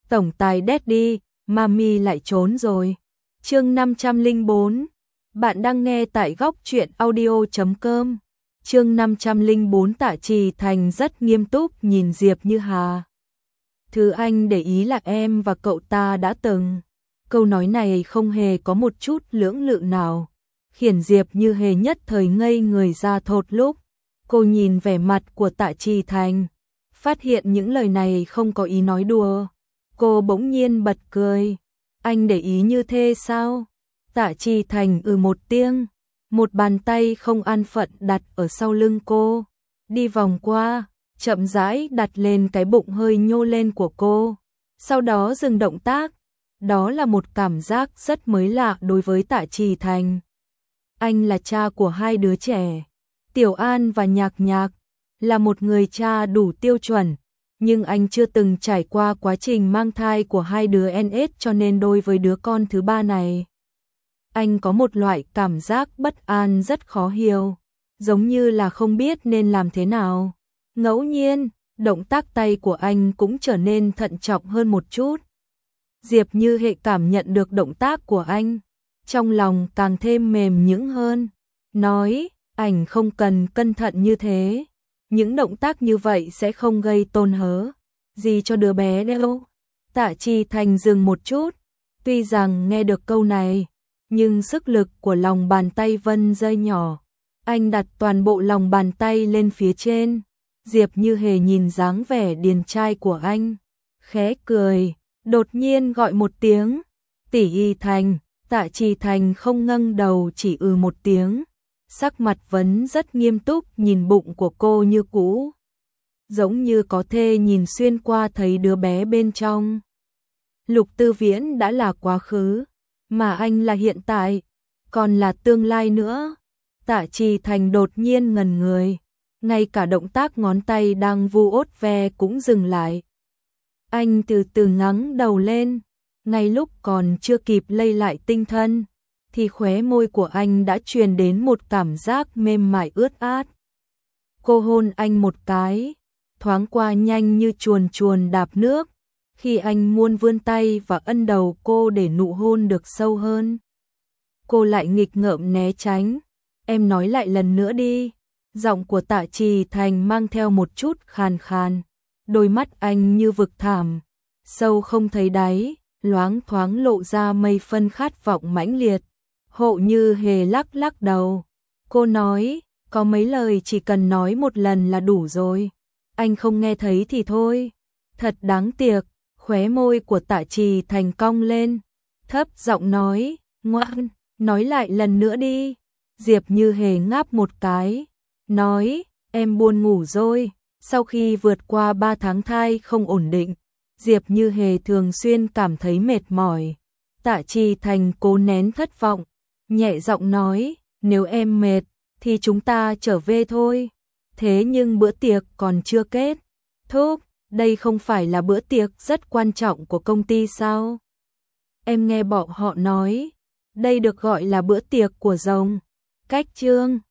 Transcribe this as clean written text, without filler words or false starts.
tổng tài Daddy, Mami lại trốn rồi. Chương 504. Bạn đang nghe tại góc truyện audio.com. Chương 504. Tạ Trì Thành rất nghiêm túc nhìn Diệp Như Hà. Thứ anh để ý là em và cậu ta đã từng. Câu nói này không hề có một chút lưỡng lự nào, khiến Diệp Như Hề nhất thời ngây người ra thốt lúc. Cô nhìn vẻ mặt của Tạ Trì Thành, phát hiện những lời này không có ý nói đùa. Cô bỗng nhiên bật cười. Anh để ý như thế sao? Tạ Trì Thành một tiếng, một bàn tay không an phận đặt ở sau lưng cô, đi vòng qua, chậm rãi đặt lên cái bụng hơi nhô lên của cô, sau đó dừng động tác. Đó là một cảm giác rất mới lạ đối với Tạ Trì Thành. Anh là cha của hai đứa trẻ, Tiểu An và Nhạc Nhạc, là một người cha đủ tiêu chuẩn, nhưng anh chưa từng trải qua quá trình mang thai của hai đứa NS, cho nên đối với đứa con thứ ba này, anh có một loại cảm giác bất an rất khó hiểu, giống như là không biết nên làm thế nào. Ngẫu nhiên, động tác tay của anh cũng trở nên thận trọng hơn một chút. Diệp Như Hệ cảm nhận được động tác của anh, trong lòng càng thêm mềm nhũn hơn, nói, anh không cần cẩn thận như thế. Những động tác như vậy sẽ không gây tổn hớ gì cho đứa bé đâu. Tạ Trì Thành dừng một chút, tuy rằng nghe được câu này, nhưng sức lực của lòng bàn tay vân rơi nhỏ. Anh đặt toàn bộ lòng bàn tay lên phía trên. Diệp Như Hề nhìn dáng vẻ điển trai của anh, khẽ cười, đột nhiên gọi một tiếng, tỷ y Thành. Tạ Trì Thành không ngẩng đầu, chỉ một tiếng. Sắc mặt vẫn rất nghiêm túc nhìn bụng của cô như cũ, giống như có thể nhìn xuyên qua thấy đứa bé bên trong. Lục Tư Viễn đã là quá khứ, mà anh là hiện tại, còn là tương lai nữa. Tạ Trì Thành đột nhiên ngẩn người, ngay cả động tác ngón tay đang vu ốt ve cũng dừng lại. Anh từ từ ngẩng đầu lên, ngay lúc còn chưa kịp lấy lại tinh thần, thì khóe môi của anh đã truyền đến một cảm giác mềm mại ướt át. Cô hôn anh một cái, thoáng qua nhanh như chuồn chuồn đạp nước, khi anh muốn vươn tay và ân đầu cô để nụ hôn được sâu hơn. Cô lại nghịch ngợm né tránh. Em nói lại lần nữa đi. Giọng của Tạ Trì Thành mang theo một chút khàn khàn. Đôi mắt anh như vực thẳm, sâu không thấy đáy, loáng thoáng lộ ra mây phân khát vọng mãnh liệt. Hộ Như Hề lắc lắc đầu. Cô nói, có mấy lời chỉ cần nói một lần là đủ rồi. Anh không nghe thấy thì thôi. Thật đáng tiếc. Khóe môi của Tạ Trì Thành cong lên, thấp giọng nói, ngoan, nói lại lần nữa đi. Diệp Như Hề ngáp một cái, nói, em buồn ngủ rồi. Sau khi vượt qua 3 tháng thai không ổn định, Diệp Như Hề thường xuyên cảm thấy mệt mỏi. Tạ Trì Thành cố nén thất vọng, nhẹ giọng nói, nếu em mệt, thì chúng ta trở về thôi. Thế nhưng bữa tiệc còn chưa kết thúc. Đây không phải là bữa tiệc rất quan trọng của công ty sao? Em nghe bọn họ nói, đây được gọi là bữa tiệc của rồng. Cách chương